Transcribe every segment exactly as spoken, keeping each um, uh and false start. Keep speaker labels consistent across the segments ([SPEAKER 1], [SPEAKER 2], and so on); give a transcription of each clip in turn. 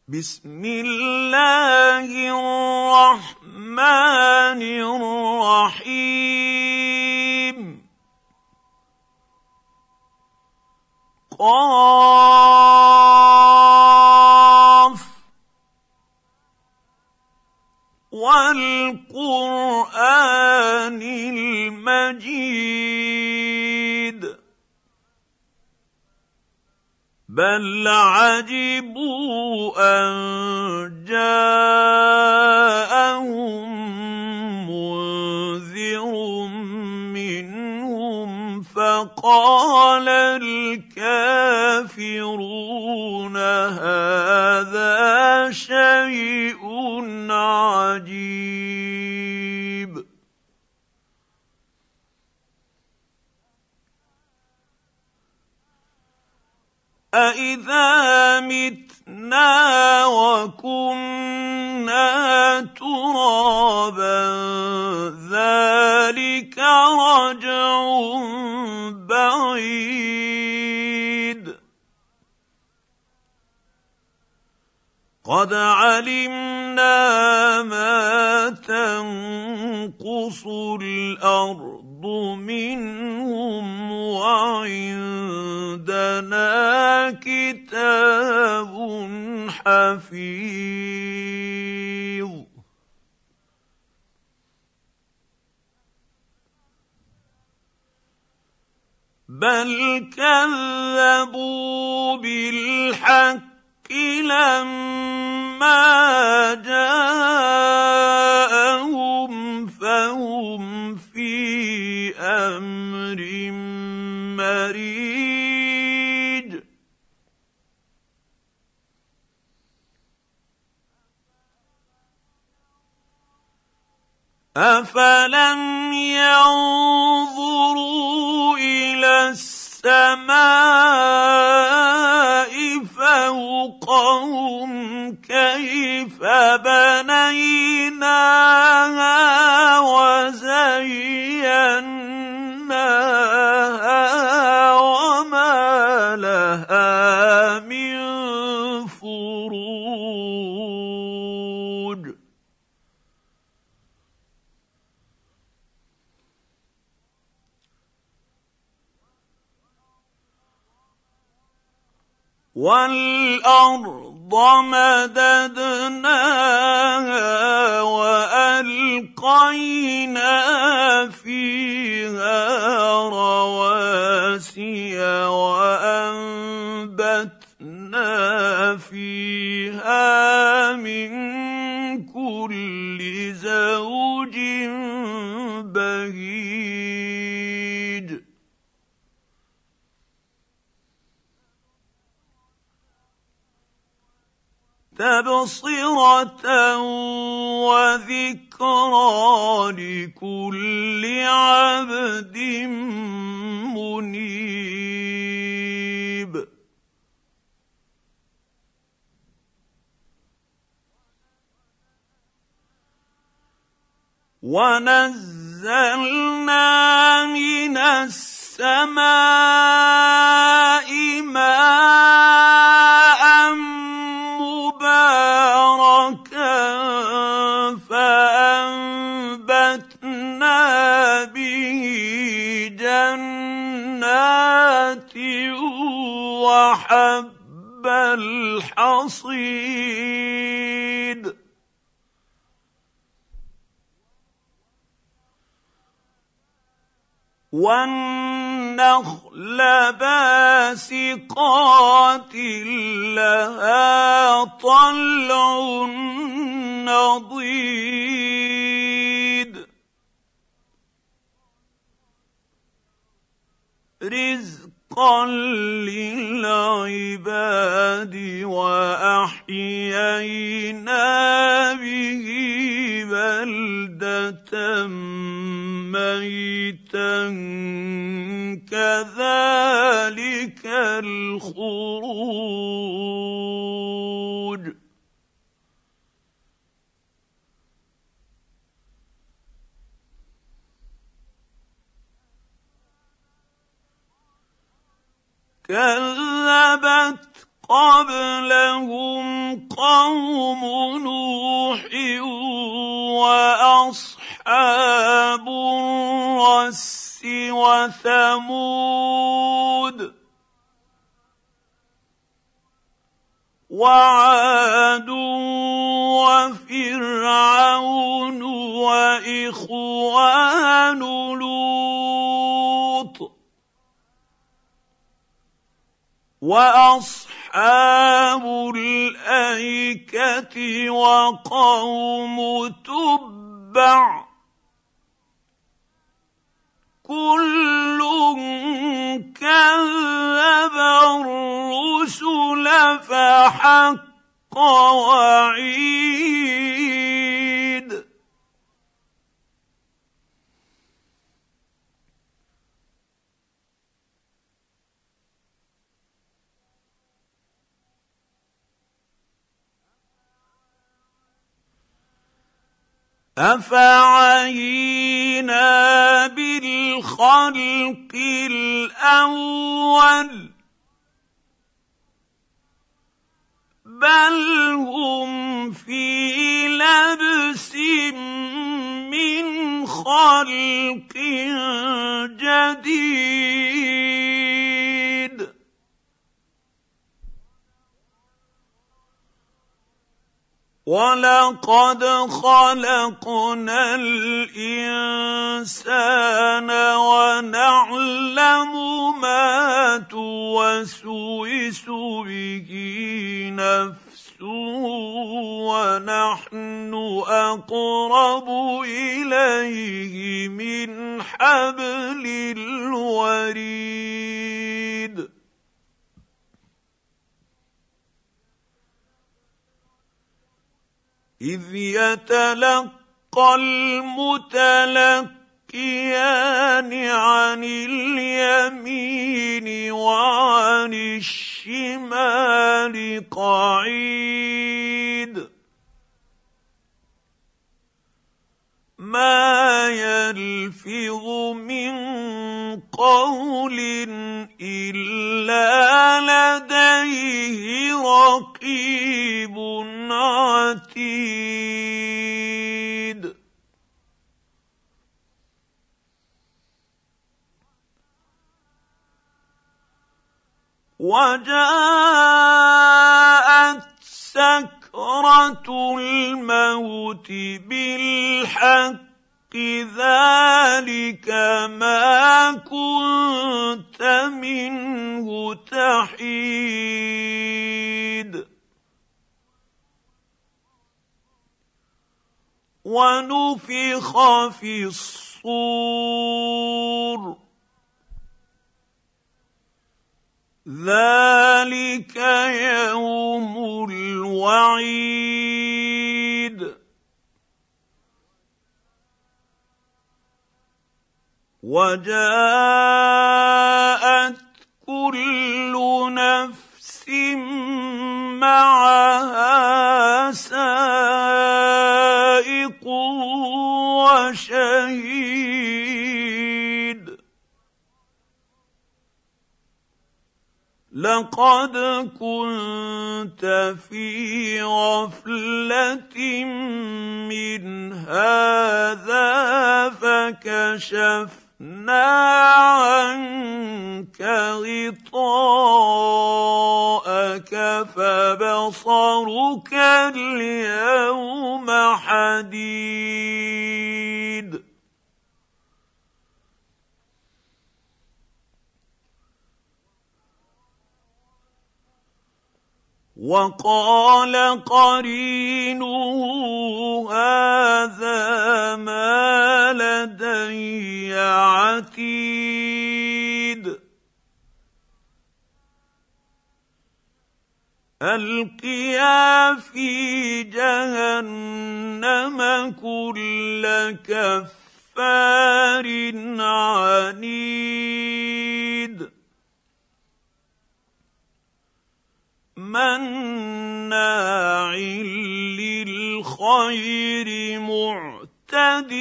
[SPEAKER 1] بسم الله الرحمن الرحيم قاف والقرآن المجيد بل عجبوا أن جاءهم منذر منهم فقال الكافرون هذا شيء عجيب أَإِذَا مِتْنَا وَكُنَّا تُرَابًا ذَلِكَ رَجْعٌ بَعِيدٌ قَدْ عَلِمْنَا مَا تَنقُصُ الْأَرْضُ مِنْهُمْ وَعِندَنَا كِتَابٌ حَفِيظٌ بَلْ كَذَّبُوا بِالْحَقِّ لَمَّا جَاءَهُمْ فَهُمْ فِي أَمْرٍ مَّرِيجٍ أَفَلَمْ يَنظُرُوا إِلَى السَّمَاءِ فَوْقَهُمْ كَيْفَ بَنَيْنَاهَا وَزَيَّنَّاهَا وَمَا لَهَا مِن فُرُوجٍ وَالْأَرْضَ مَدَدْنَاهَا وَأَلْقَيْنَا فِيهَا رَوَاسِيَ وَأَنبَتْنَا فِيهَا مِن كُلِّ زَوْجٍ بَهِيجٍ تَبْصِرَةً وَذِكْرَىٰ لِكُلِّ عَبْدٍ مُّنِيبٍ وَنَزَّلْنَا مِنَ السَّمَاءِ مَاءً مُبَارَكًا فَأَنبَتْنَا بِهِ جَنَّاتٍ وَحَبَّ الْحَصِيدِ وَالنَّخْلَ بَاسِقَاتٍ لَهَا طَلْعٌ نَّضِيدٌ رِزْقًا لِّلْعِبَادِ وَأَحْيَيْنَا بِهِ بَلْدَةً مَّيْتًا كَذَٰلِكَ الْخُرُوجُ كَذَّبَتْ قبلهم قوم نوح واصحاب الرس وثمود وعاد وفرعون واخوان لوط واصحاب الايكه وقوم تبع كل كذب الرسل فحق وعيد أفعينا بالخلق الأول بل هم في لبس من خلق جديد ولقد خلقنا الإنسان ونعلم ما توسوس به نفسه ونحن أقرب إليه من حبل الوريد إذ يتلقى المتلقيان عن اليمين وعن الشمال قعيد ما يلفظ من قول إلا لديه رقيب عتيد وجاءت سكرة الموت بالحق ذلك ما كنت منه تحيد ونفخ في الصور ذلك يوم الوعيد وجاءت كل نفس معها سائق وشهيد لقد كنت في غفلة من هذا فكشفنا عنك غطاءك فبصرك اليوم حديد وقال قرينه هذا ما لدي عتيد ألقيا في جهنم كل كفار عنيد مناع للخير معتد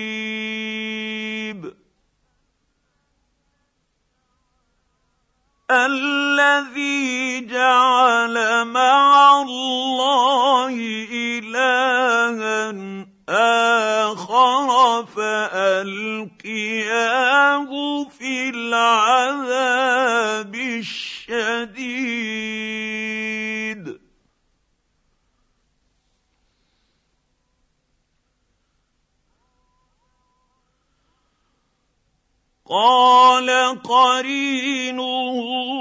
[SPEAKER 1] مريب الذي جعل مع الله إلها آخر فألقياه في العذاب الشديد. قال قرينه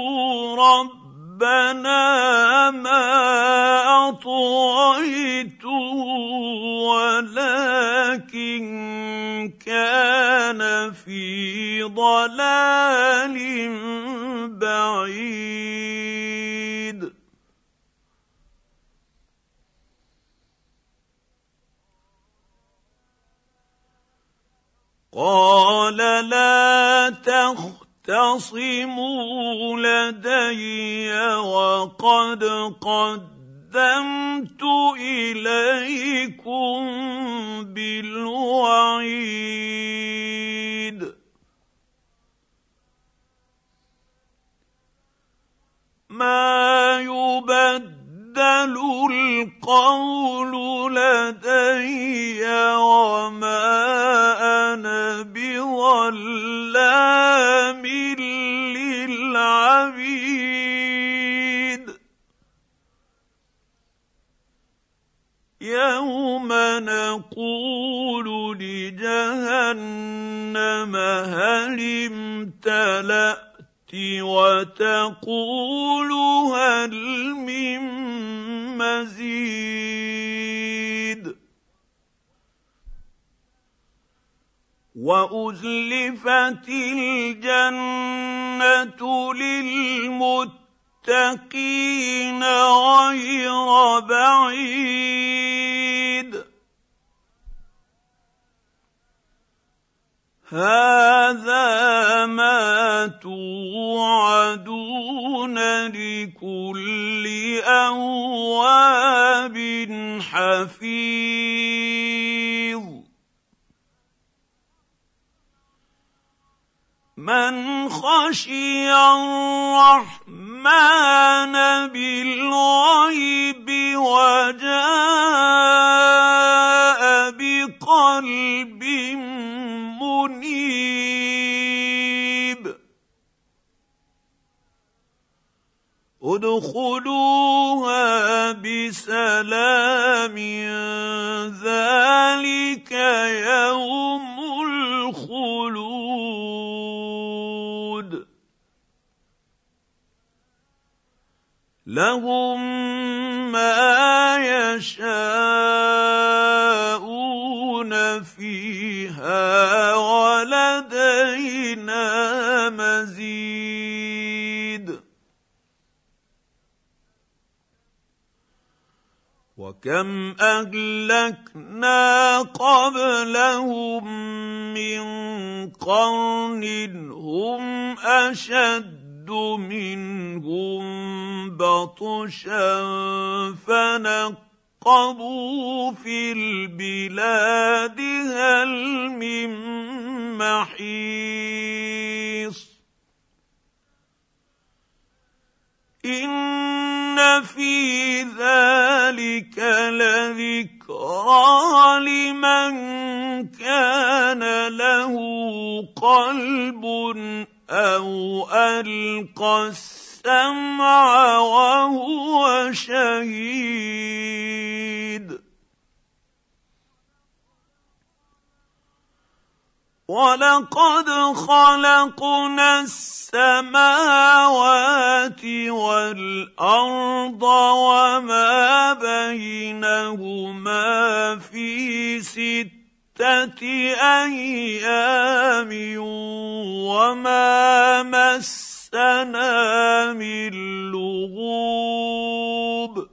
[SPEAKER 1] ربنا ما أطغيته ولكن كان في ضلال بعيد. قال لا تختصموا لدي وقد قدمت إليكم بالوعيد. ما يبدل القول لدي وما أنا بظلام للعبيد. يوم نقول لجهنم هل امتلأت وتقول هل من مزيد. وأزلفت الجنة للمتقين غير بعيد. هذا ما توعدون لكل أواب حفيظ. من خشي الرحمن بالغيب وجاء بقلب منيب. ادخلوها بسلام ذلك يوم الخلود. لهم ما يشاءون فيها ولدينا مزيد. وكم أهلكنا قبلهم من قرن هم أشد منهم بطشا فنقبوا في البلاد هل من محيص. إن في ذلك لذكرى لمن كان له قلب أو ألقى السمع وهو شهيد. ولقد خلقنا السماوات والأرض وما بينهما في ستة أيام وما مسنا من لغوب.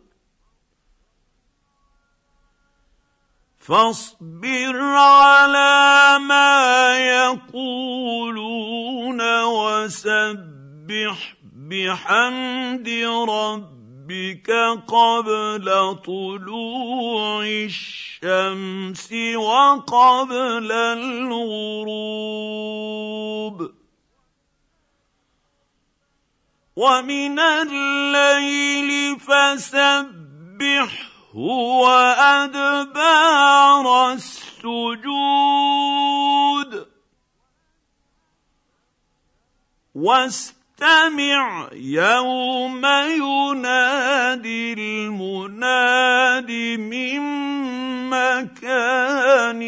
[SPEAKER 1] فاصبر على ما يقولون وسبح بحمد ربك قبل طلوع الشمس وقبل الغروب ومن الليل فسبحه وأدبار السجود واستمع يوم ينادي المناد من مكان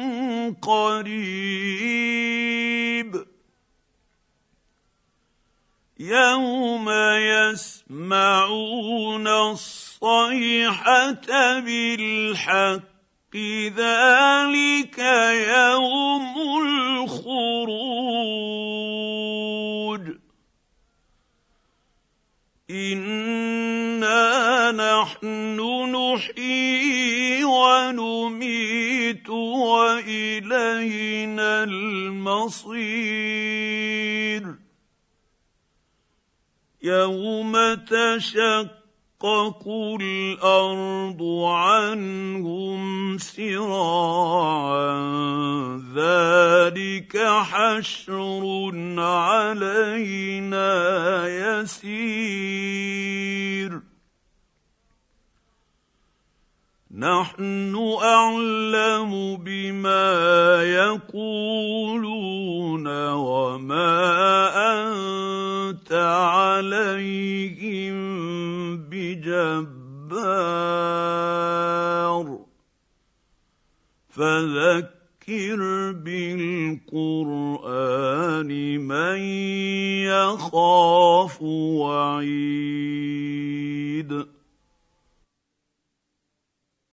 [SPEAKER 1] قريب يوم يسمعون الصيحة بالحق ذلك يوم الخروج إنا نحن نحيي ونميت وإلينا المصير يوم تشقق الأرض عنهم سراعا ذلك حشر علينا يسير نحن أعلم بما يقولون وما أنت عليهم بجبار فذكر بالقرآن من يخاف وعيد